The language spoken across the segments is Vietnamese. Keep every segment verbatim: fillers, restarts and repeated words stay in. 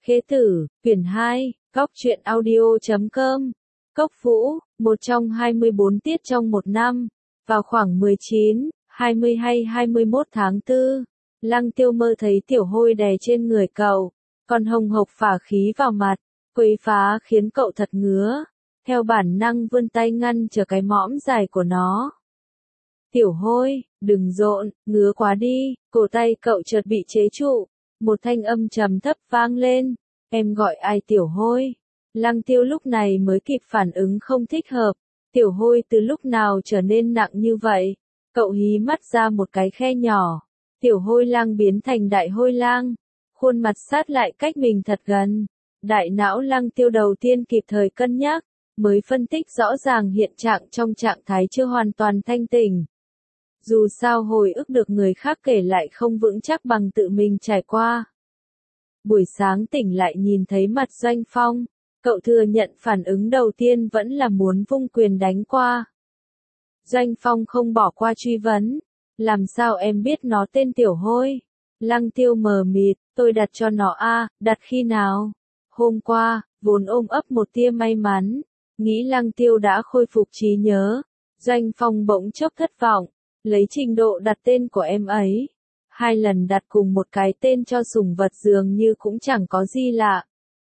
Khế Tử, quyển hai, Cóc truyện audio chấm com. Cốc Vũ, một trong hai mươi bốn tiết trong một năm, vào khoảng mười chín, hai mươi hay hai mươi mốt tháng tư, Lăng Tiêu mơ thấy tiểu hôi đè trên người cậu, còn hồng hộc phả khí vào mặt, quấy phá khiến cậu thật ngứa, theo bản năng vươn tay ngăn trở cái mõm dài của nó. Tiểu hôi, đừng rộn, ngứa quá đi, cổ tay cậu chợt bị chế trụ, một thanh âm trầm thấp vang lên, em gọi ai tiểu hôi? Lăng Tiêu lúc này mới kịp phản ứng không thích hợp, tiểu hôi từ lúc nào trở nên nặng như vậy? Cậu hí mắt ra một cái khe nhỏ, tiểu hôi lang biến thành đại hôi lang, khuôn mặt sát lại cách mình thật gần. Đại não Lăng Tiêu đầu tiên kịp thời cân nhắc, mới phân tích rõ ràng hiện trạng trong trạng thái chưa hoàn toàn thanh tỉnh. Dù sao hồi ức được người khác kể lại không vững chắc bằng tự mình trải qua. Buổi sáng tỉnh lại nhìn thấy mặt Doanh Phong, cậu thừa nhận phản ứng đầu tiên vẫn là muốn vung quyền đánh qua. Doanh Phong không bỏ qua truy vấn, làm sao em biết nó tên tiểu hôi? Lăng Tiêu mờ mịt, tôi đặt cho nó a, đặt khi nào? Hôm qua, vốn ôm ấp một tia may mắn, nghĩ Lăng Tiêu đã khôi phục trí nhớ. Doanh Phong bỗng chốc thất vọng, lấy trình độ đặt tên của em ấy. Hai lần đặt cùng một cái tên cho sủng vật dường như cũng chẳng có gì lạ.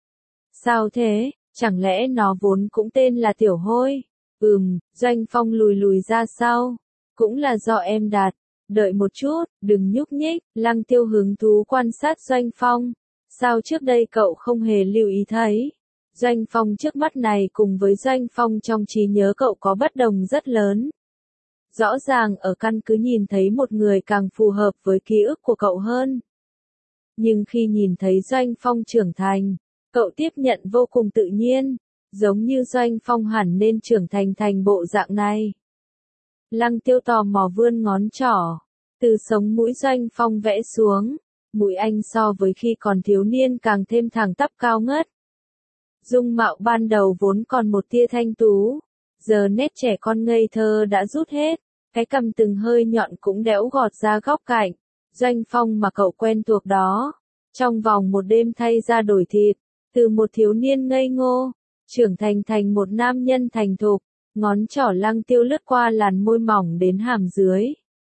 Sao thế, chẳng lẽ nó vốn cũng tên là tiểu hôi? Ừm, Doanh Phong lùi lùi ra sau. Cũng là do em đặt. Đợi một chút, đừng nhúc nhích. Lăng Tiêu hứng thú quan sát Doanh Phong. Sao trước đây cậu không hề lưu ý thấy? Doanh Phong trước mắt này cùng với Doanh Phong trong trí nhớ cậu có bất đồng rất lớn. Rõ ràng ở căn cứ nhìn thấy một người càng phù hợp với ký ức của cậu hơn. Nhưng khi nhìn thấy Doanh Phong trưởng thành, cậu tiếp nhận vô cùng tự nhiên, giống như Doanh Phong hẳn nên trưởng thành thành bộ dạng này. Lăng Tiêu tò mò vươn ngón trỏ, từ sống mũi Doanh Phong vẽ xuống, mũi anh so với khi còn thiếu niên càng thêm thẳng tắp cao ngất. Dung mạo ban đầu vốn còn một tia thanh tú, giờ nét trẻ con ngây thơ đã rút hết, cái cằm từng hơi nhọn cũng đẽo gọt ra góc cạnh. Doanh Phong mà cậu quen thuộc đó, trong vòng một đêm thay ra đổi thịt, từ một thiếu niên ngây ngô, trưởng thành thành một nam nhân thành thục. Ngón trỏ Lăng Tiêu lướt qua làn môi mỏng đến hàm dưới.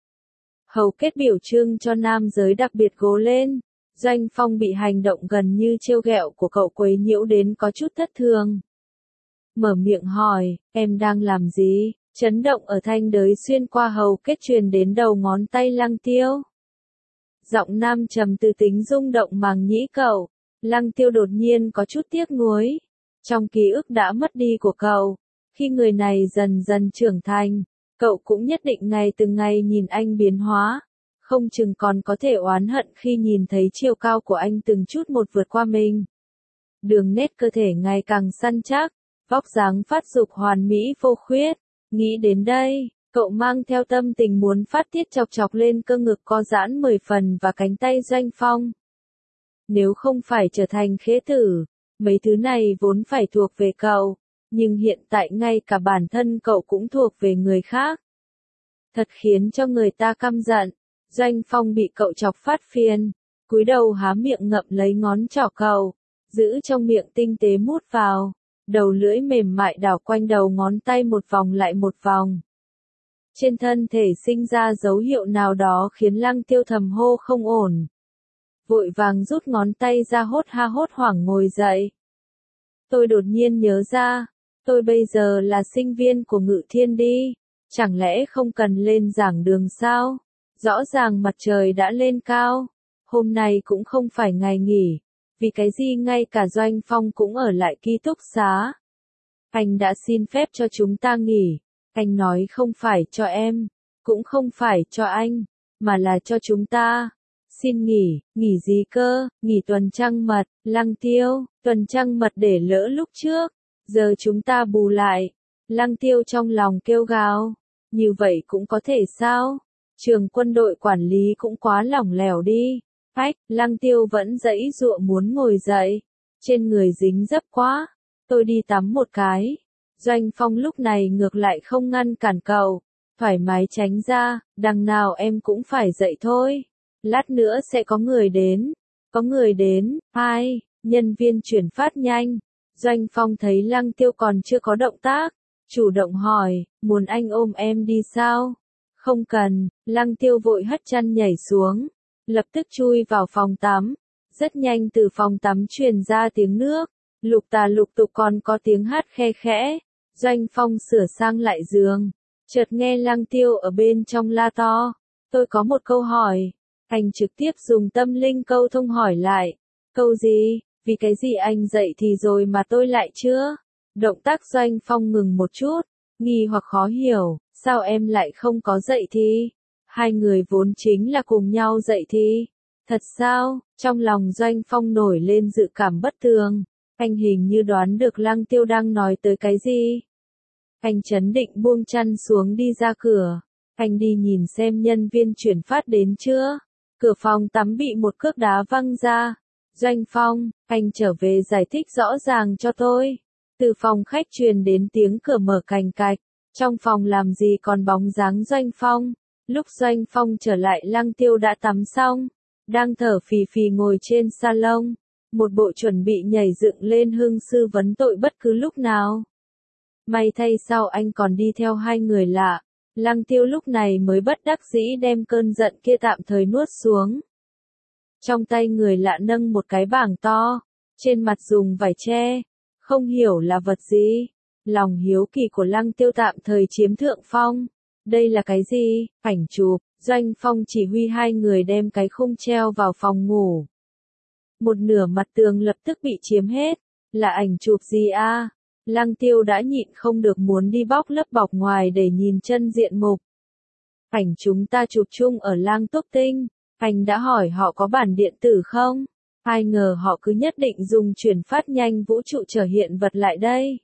Hầu kết biểu trưng cho nam giới đặc biệt gố lên. Doanh Phong bị hành động gần như trêu ghẹo của cậu quấy nhiễu đến có chút thất thường. Mở miệng hỏi, em đang làm gì? Chấn động ở thanh đới xuyên qua hầu kết truyền đến đầu ngón tay Lăng Tiêu. Giọng nam trầm từ tính rung động màng nhĩ cậu. Lăng Tiêu đột nhiên có chút tiếc nuối. Trong ký ức đã mất đi của cậu, khi người này dần dần trưởng thành, cậu cũng nhất định ngày từng ngày nhìn anh biến hóa. Không chừng còn có thể oán hận khi nhìn thấy chiều cao của anh từng chút một vượt qua mình. Đường nét cơ thể ngày càng săn chắc, vóc dáng phát dục hoàn mỹ vô khuyết. Nghĩ đến đây, cậu mang theo tâm tình muốn phát tiết chọc chọc lên cơ ngực co giãn mười phần và cánh tay Doanh Phong. Nếu không phải trở thành khế tử, mấy thứ này vốn phải thuộc về cậu, nhưng hiện tại ngay cả bản thân cậu cũng thuộc về người khác. Thật khiến cho người ta căm giận. Doanh Phong bị cậu chọc phát phiền, cúi đầu há miệng ngậm lấy ngón trỏ cậu, giữ trong miệng tinh tế mút vào, đầu lưỡi mềm mại đảo quanh đầu ngón tay một vòng lại một vòng. Trên thân thể sinh ra dấu hiệu nào đó khiến Lăng Tiêu thầm hô không ổn. Vội vàng rút ngón tay ra hốt ha hốt hoảng ngồi dậy. Tôi đột nhiên nhớ ra, tôi bây giờ là sinh viên của Ngự Thiên đi, chẳng lẽ không cần lên giảng đường sao? Rõ ràng mặt trời đã lên cao, hôm nay cũng không phải ngày nghỉ, vì cái gì ngay cả Doanh Phong cũng ở lại ký túc xá. Anh đã xin phép cho chúng ta nghỉ, anh nói không phải cho em, cũng không phải cho anh, mà là cho chúng ta. Xin nghỉ, nghỉ gì cơ, nghỉ tuần trăng mật, Lăng Tiêu, tuần trăng mật để lỡ lúc trước, giờ chúng ta bù lại. Lăng Tiêu trong lòng kêu gào, như vậy cũng có thể sao? Trường quân đội quản lý cũng quá lỏng lẻo đi. Phách, Lăng Tiêu vẫn giãy giụa muốn ngồi dậy. Trên người dính dấp quá. Tôi đi tắm một cái. Doanh Phong lúc này ngược lại không ngăn cản cậu. Thoải mái tránh ra, đằng nào em cũng phải dậy thôi. Lát nữa sẽ có người đến. Có người đến, ai? Nhân viên chuyển phát nhanh. Doanh Phong thấy Lăng Tiêu còn chưa có động tác, chủ động hỏi, muốn anh ôm em đi sao? Không cần, Lăng Tiêu vội hất chân nhảy xuống, lập tức chui vào phòng tắm. Rất nhanh từ phòng tắm truyền ra tiếng nước, lục tà lục tục còn có tiếng hát khe khẽ. Doanh Phong sửa sang lại giường, chợt nghe Lăng Tiêu ở bên trong la to, tôi có một câu hỏi. Anh trực tiếp dùng tâm linh câu thông hỏi lại, câu gì, vì cái gì anh dậy thì rồi mà tôi lại chưa? Động tác Doanh Phong ngừng một chút, nghi hoặc khó hiểu, sao em lại không có dậy thì? Hai người vốn chính là cùng nhau dậy thì. Thật sao? Trong lòng Doanh Phong nổi lên dự cảm bất tường. Anh hình như đoán được Lăng Tiêu đang nói tới cái gì. Anh chấn định buông chăn xuống đi ra cửa. Anh đi nhìn xem nhân viên chuyển phát đến chưa. Cửa phòng tắm bị một cước đá văng ra. Doanh Phong, anh trở về giải thích rõ ràng cho tôi. Từ phòng khách truyền đến tiếng cửa mở cành cạch. Trong phòng làm gì còn bóng dáng Doanh Phong. Lúc Doanh Phong trở lại Lăng Tiêu đã tắm xong. Đang thở phì phì ngồi trên salon. Một bộ chuẩn bị nhảy dựng lên hương sư vấn tội bất cứ lúc nào. May thay sao anh còn đi theo hai người lạ. Lăng Tiêu lúc này mới bất đắc dĩ đem cơn giận kia tạm thời nuốt xuống. Trong tay người lạ nâng một cái bảng to, trên mặt dùng vải che, không hiểu là vật gì. Lòng hiếu kỳ của Lăng Tiêu tạm thời chiếm thượng phong. Đây là cái gì? Ảnh chụp. Doanh Phong chỉ huy hai người đem cái khung treo vào phòng ngủ. Một nửa mặt tường lập tức bị chiếm hết. Là ảnh chụp gì a? Lăng Tiêu đã nhịn không được muốn đi bóc lớp bọc ngoài để nhìn chân diện mục. Ảnh chúng ta chụp chung ở Lang Túc Tinh. Anh đã hỏi họ có bản điện tử không? Ai ngờ họ cứ nhất định dùng chuyển phát nhanh vũ trụ trở hiện vật lại đây.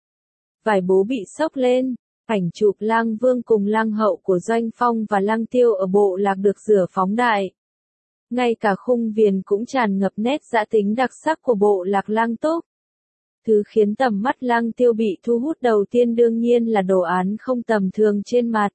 Vài bố bị sốc lên. Ảnh chụp Lang Vương cùng Lang Hậu của Doanh Phong và Lăng Tiêu ở bộ lạc được rửa phóng đại. Ngay cả khung viền cũng tràn ngập nét dã tính đặc sắc của bộ lạc Lang Túc. Thứ khiến tầm mắt Lăng Tiêu bị thu hút đầu tiên đương nhiên là đồ án không tầm thường trên mặt.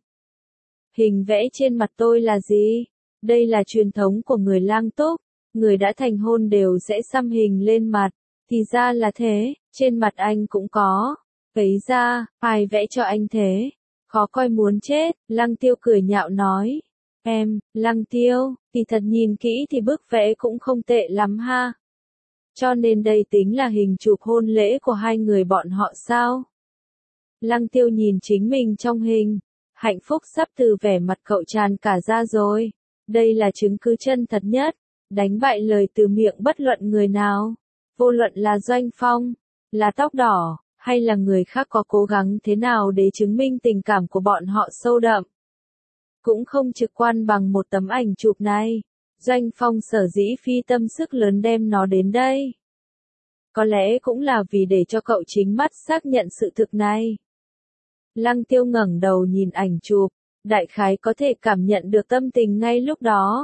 Hình vẽ trên mặt tôi là gì? Đây là truyền thống của người Lang Túc. Người đã thành hôn đều sẽ xăm hình lên mặt. Thì ra là thế, trên mặt anh cũng có. Ấy ra, ai vẽ cho anh thế? Khó coi muốn chết, Lăng Tiêu cười nhạo nói. Em, Lăng Tiêu, thì thật nhìn kỹ thì bức vẽ cũng không tệ lắm ha. Cho nên đây tính là hình chụp hôn lễ của hai người bọn họ sao? Lăng Tiêu nhìn chính mình trong hình. Hạnh phúc sắp từ vẻ mặt cậu tràn cả ra rồi. Đây là chứng cứ chân thật nhất. Đánh bại lời từ miệng bất luận người nào. Vô luận là Doanh Phong, là Tóc Đỏ, hay là người khác có cố gắng thế nào để chứng minh tình cảm của bọn họ sâu đậm. Cũng không trực quan bằng một tấm ảnh chụp này. Doanh Phong sở dĩ phi tâm sức lớn đem nó đến đây. Có lẽ cũng là vì để cho cậu chính mắt xác nhận sự thực này. Lăng Tiêu ngẩng đầu nhìn ảnh chụp, đại khái có thể cảm nhận được tâm tình ngay lúc đó.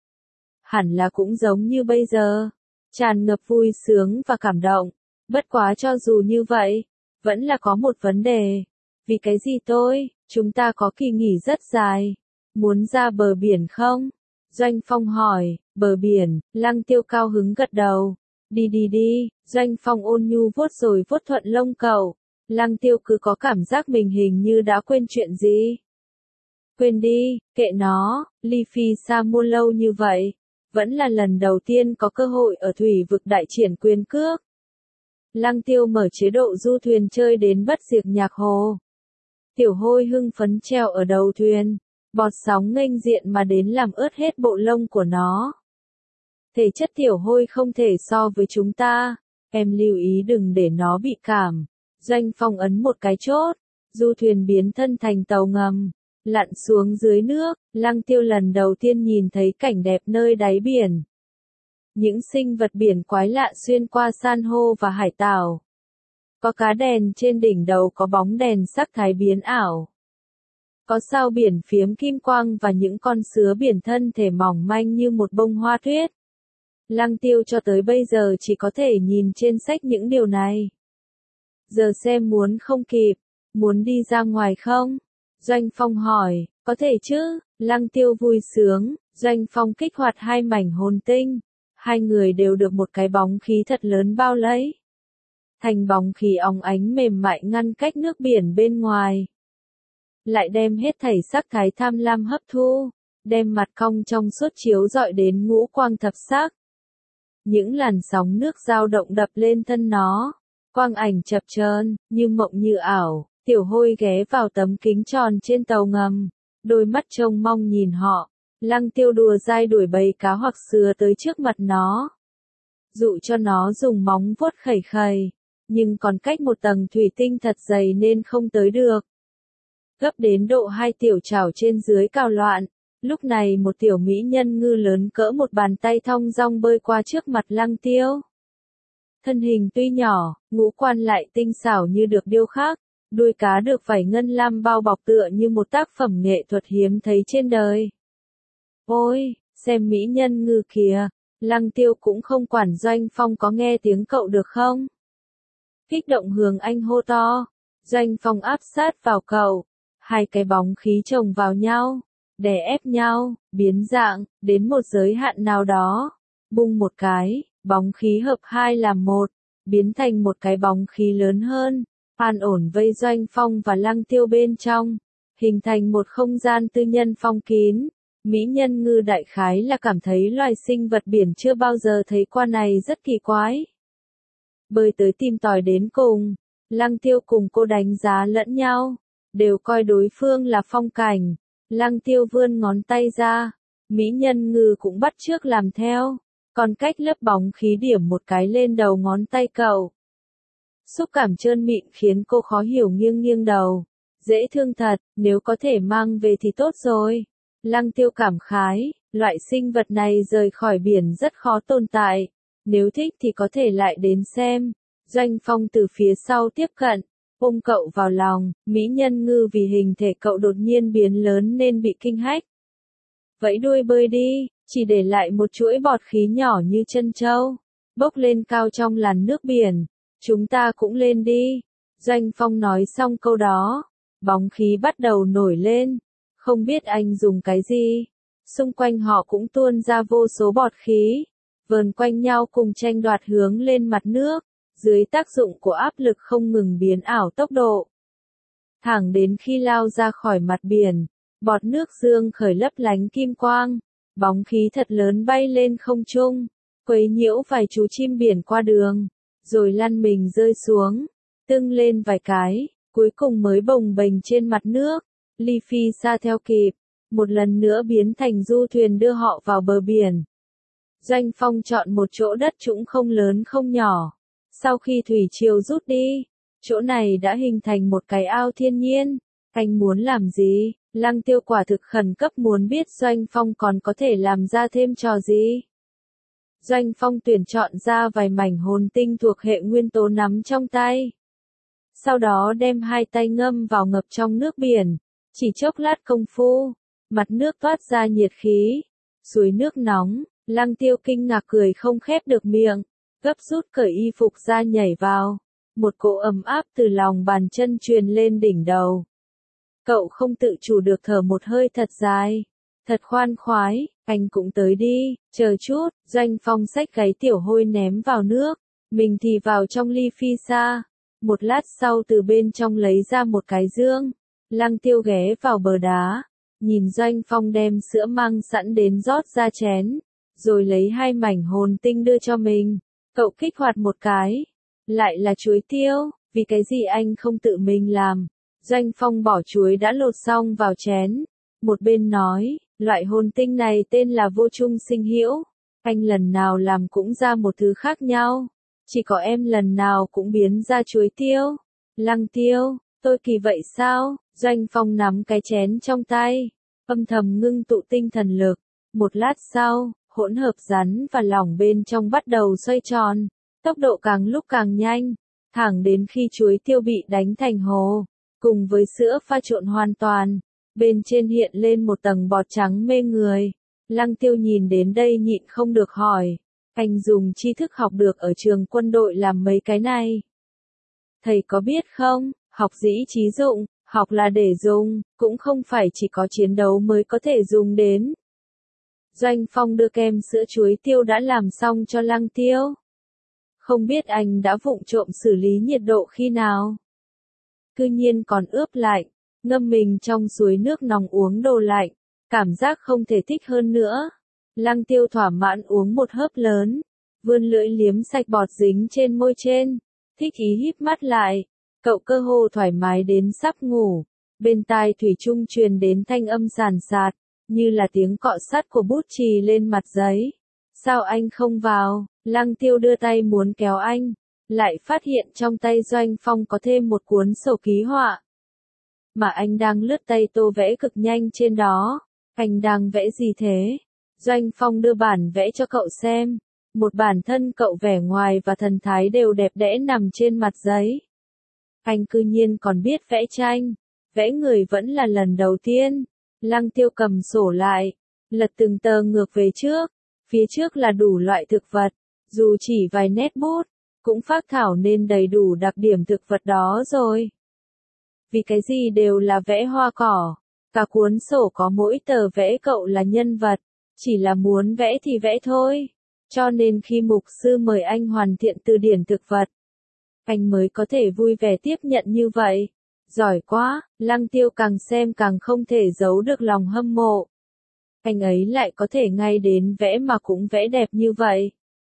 Hẳn là cũng giống như bây giờ, tràn ngập vui sướng và cảm động. Bất quá cho dù như vậy, vẫn là có một vấn đề. Vì cái gì tôi, chúng ta có kỳ nghỉ rất dài. Muốn ra bờ biển không? Doanh Phong hỏi, bờ biển, Lăng Tiêu cao hứng gật đầu. Đi đi đi, Doanh Phong ôn nhu vuốt rồi vuốt thuận lông cậu. Lăng Tiêu cứ có cảm giác mình hình như đã quên chuyện gì. Quên đi, kệ nó, ly phi xa muôn lâu như vậy. Vẫn là lần đầu tiên có cơ hội ở thủy vực đại triển quyền cước. Lăng Tiêu mở chế độ du thuyền chơi đến bất diệt nhạc hồ. Tiểu Hôi hưng phấn treo ở đầu thuyền. Bọt sóng nghênh diện mà đến làm ướt hết bộ lông của nó. Thể chất Tiểu Hôi không thể so với chúng ta. Em lưu ý đừng để nó bị cảm. Doanh Phong ấn một cái chốt. Du thuyền biến thân thành tàu ngầm. Lặn xuống dưới nước. Lăng Tiêu lần đầu tiên nhìn thấy cảnh đẹp nơi đáy biển. Những sinh vật biển quái lạ xuyên qua san hô và hải tảo. Có cá đèn trên đỉnh đầu, có bóng đèn sắc thái biến ảo. Có sao biển phiếm kim quang và những con sứa biển thân thể mỏng manh như một bông hoa tuyết. Lăng Tiêu cho tới bây giờ chỉ có thể nhìn trên sách những điều này. Giờ xem muốn không kịp, muốn đi ra ngoài không? Doanh Phong hỏi, có thể chứ? Lăng Tiêu vui sướng, Doanh Phong kích hoạt hai mảnh hồn tinh. hai người đều được một cái bóng khí thật lớn bao lấy. Thành bóng khí óng ánh mềm mại ngăn cách nước biển bên ngoài. Lại đem hết thảy sắc thái tham lam hấp thu, đem mặt cong trong suốt chiếu rọi đến ngũ quang thập sắc. Những làn sóng nước dao động đập lên thân nó, quang ảnh chập chờn, như mộng như ảo. Tiểu Hôi ghé vào tấm kính tròn trên tàu ngầm, đôi mắt trông mong nhìn họ. Lăng Tiêu đùa dai đuổi bầy cá hoặc sứa tới trước mặt nó, dụ cho nó dùng móng vuốt khẩy khẩy, nhưng còn cách một tầng thủy tinh thật dày nên không tới được. Gấp đến độ hai tiểu chảo trên dưới cào loạn, lúc này một tiểu mỹ nhân ngư lớn cỡ một bàn tay thong dong bơi qua trước mặt Lăng Tiêu. Thân hình tuy nhỏ, ngũ quan lại tinh xảo như được điêu khắc, đuôi cá được vảy ngân lam bao bọc tựa như một tác phẩm nghệ thuật hiếm thấy trên đời. Ôi, xem mỹ nhân ngư kìa, Lăng Tiêu cũng không quản Doanh Phong có nghe tiếng cậu được không. Kích động hướng anh hô to, Doanh Phong áp sát vào cậu, hai cái bóng khí chồng vào nhau, đè ép nhau, biến dạng, đến một giới hạn nào đó, bung một cái, bóng khí hợp hai làm một, biến thành một cái bóng khí lớn hơn, an ổn vây Doanh Phong và Lăng Tiêu bên trong, hình thành một không gian tư nhân phong kín. Mỹ nhân ngư đại khái là cảm thấy loài sinh vật biển chưa bao giờ thấy qua này rất kỳ quái. Bơi tới tìm tòi đến cùng, Lăng Tiêu cùng cô đánh giá lẫn nhau, đều coi đối phương là phong cảnh. Lăng Tiêu vươn ngón tay ra, mỹ nhân ngư cũng bắt chước làm theo, còn cách lớp bóng khí điểm một cái lên đầu ngón tay cậu. Xúc cảm trơn mịn khiến cô khó hiểu nghiêng nghiêng đầu. Dễ thương thật, nếu có thể mang về thì tốt rồi. Lăng Tiêu cảm khái, loại sinh vật này rời khỏi biển rất khó tồn tại. Nếu thích thì có thể lại đến xem. Doanh Phong từ phía sau tiếp cận, ôm cậu vào lòng, mỹ nhân ngư vì hình thể cậu đột nhiên biến lớn nên bị kinh hách. Vẫy đuôi bơi đi, chỉ để lại một chuỗi bọt khí nhỏ như chân trâu, bốc lên cao trong làn nước biển. Chúng ta cũng lên đi. Doanh Phong nói xong câu đó, bóng khí bắt đầu nổi lên. Không biết anh dùng cái gì, xung quanh họ cũng tuôn ra vô số bọt khí, vờn quanh nhau cùng tranh đoạt hướng lên mặt nước, dưới tác dụng của áp lực không ngừng biến ảo tốc độ. Thẳng đến khi lao ra khỏi mặt biển, bọt nước dương khởi lấp lánh kim quang, bóng khí thật lớn bay lên không trung, quấy nhiễu vài chú chim biển qua đường, rồi lăn mình rơi xuống, tưng lên vài cái, cuối cùng mới bồng bềnh trên mặt nước. Ly Phi Sa theo kịp, một lần nữa biến thành du thuyền đưa họ vào bờ biển. Doanh Phong chọn một chỗ đất trũng không lớn không nhỏ. Sau khi thủy triều rút đi, chỗ này đã hình thành một cái ao thiên nhiên. Anh muốn làm gì? Lăng Tiêu quả thực khẩn cấp muốn biết Doanh Phong còn có thể làm ra thêm trò gì. Doanh Phong tuyển chọn ra vài mảnh hồn tinh thuộc hệ nguyên tố nắm trong tay. Sau đó đem hai tay ngâm vào ngập trong nước biển. Chỉ chốc lát công phu, mặt nước toát ra nhiệt khí, suối nước nóng. Lăng Tiêu kinh ngạc cười không khép được miệng, gấp rút cởi y phục ra nhảy vào. Một cỗ ấm áp từ lòng bàn chân truyền lên đỉnh đầu. Cậu không tự chủ được thở một hơi thật dài, thật khoan khoái. Anh cũng tới đi, chờ chút. Doanh Phong xách gáy Tiểu Hôi ném vào nước, mình thì vào trong Ly Phi Sa. Một lát sau từ bên trong lấy ra một cái dương. Lăng Tiêu ghé vào bờ đá, nhìn Doanh Phong đem sữa mang sẵn đến rót ra chén, rồi lấy hai mảnh hồn tinh đưa cho mình. Cậu kích hoạt một cái, lại là chuối tiêu, vì cái gì anh không tự mình làm. Doanh Phong bỏ chuối đã lột xong vào chén, một bên nói, loại hồn tinh này tên là vô trung sinh hữu, anh lần nào làm cũng ra một thứ khác nhau, chỉ có em lần nào cũng biến ra chuối tiêu. Lăng Tiêu, tôi kỳ vậy sao? Doanh Phong nắm cái chén trong tay, âm thầm ngưng tụ tinh thần lực. Một lát sau, hỗn hợp rắn và lỏng bên trong bắt đầu xoay tròn, tốc độ càng lúc càng nhanh, thẳng đến khi chuối tiêu bị đánh thành hồ, cùng với sữa pha trộn hoàn toàn, bên trên hiện lên một tầng bọt trắng mê người. Lăng Tiêu nhìn đến đây nhịn không được hỏi, anh dùng tri thức học được ở trường quân đội làm mấy cái này? Thầy có biết không, học dĩ trí dụng, học là để dùng, cũng không phải chỉ có chiến đấu mới có thể dùng đến. Doanh Phong đưa kem sữa chuối tiêu đã làm xong cho Lăng Tiêu. Không biết anh đã vụng trộm xử lý nhiệt độ khi nào. Cư nhiên còn ướp lạnh, ngâm mình trong suối nước nóng uống đồ lạnh, cảm giác không thể thích hơn nữa. Lăng Tiêu thỏa mãn uống một hớp lớn, vươn lưỡi liếm sạch bọt dính trên môi trên, thích ý híp mắt lại, cậu cơ hồ thoải mái đến sắp ngủ, bên tai thủy chung truyền đến thanh âm sàn sạt, như là tiếng cọ sắt của bút chì lên mặt giấy. Sao anh không vào? Lăng Tiêu đưa tay muốn kéo anh, lại phát hiện trong tay Doanh Phong có thêm một cuốn sổ ký họa. Mà anh đang lướt tay tô vẽ cực nhanh trên đó. Anh đang vẽ gì thế? Doanh Phong đưa bản vẽ cho cậu xem. Một bản thân cậu vẻ ngoài và thần thái đều đẹp đẽ nằm trên mặt giấy. Anh cư nhiên còn biết vẽ tranh. Vẽ người vẫn là lần đầu tiên. Lăng Tiêu cầm sổ lại, lật từng tờ ngược về trước. Phía trước là đủ loại thực vật. Dù chỉ vài nét bút, cũng phác thảo nên đầy đủ đặc điểm thực vật đó rồi. Vì cái gì đều là vẽ hoa cỏ. Cả cuốn sổ có mỗi tờ vẽ cậu là nhân vật. Chỉ là muốn vẽ thì vẽ thôi. Cho nên khi mục sư mời anh hoàn thiện từ điển thực vật, anh mới có thể vui vẻ tiếp nhận như vậy. Giỏi quá, Lăng Tiêu càng xem càng không thể giấu được lòng hâm mộ. Anh ấy lại có thể ngay đến vẽ mà cũng vẽ đẹp như vậy.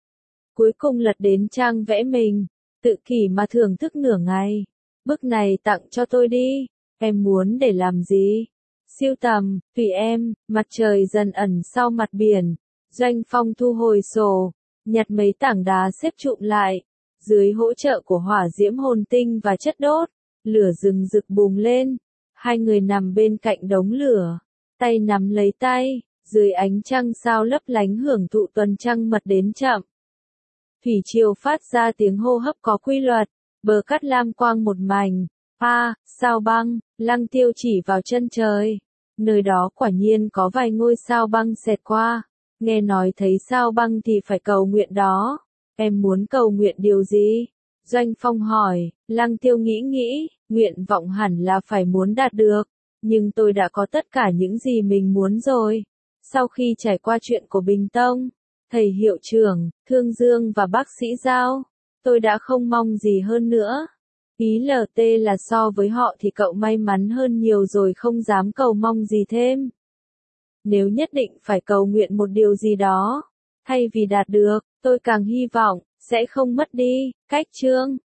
Cuối cùng lật đến trang vẽ mình, tự kỷ mà thưởng thức nửa ngày. Bức này tặng cho tôi đi, em muốn để làm gì? Siêu tầm, tùy em, mặt trời dần ẩn sau mặt biển. Doanh Phong thu hồi sổ, nhặt mấy tảng đá xếp trụm lại. Dưới hỗ trợ của hỏa diễm hồn tinh và chất đốt, lửa rừng rực bùng lên. Hai người nằm bên cạnh đống lửa, tay nắm lấy tay, dưới ánh trăng sao lấp lánh hưởng thụ tuần trăng mật đến chậm. Thủy triều phát ra tiếng hô hấp có quy luật, bờ cát lam quang một mảnh. A, à, sao băng, Lăng Tiêu chỉ vào chân trời. Nơi đó quả nhiên có vài ngôi sao băng xẹt qua. Nghe nói thấy sao băng thì phải cầu nguyện đó. Em muốn cầu nguyện điều gì? Doanh Phong hỏi. Lăng Tiêu nghĩ nghĩ, nguyện vọng hẳn là phải muốn đạt được. Nhưng tôi đã có tất cả những gì mình muốn rồi. Sau khi trải qua chuyện của Bình Tông, thầy hiệu trưởng, Thương Dương và bác sĩ Giao, tôi đã không mong gì hơn nữa. Ý lờ tê là so với họ thì cậu may mắn hơn nhiều rồi, không dám cầu mong gì thêm. Nếu nhất định phải cầu nguyện một điều gì đó, thay vì đạt được, tôi càng hy vọng, sẽ không mất đi, cách chương.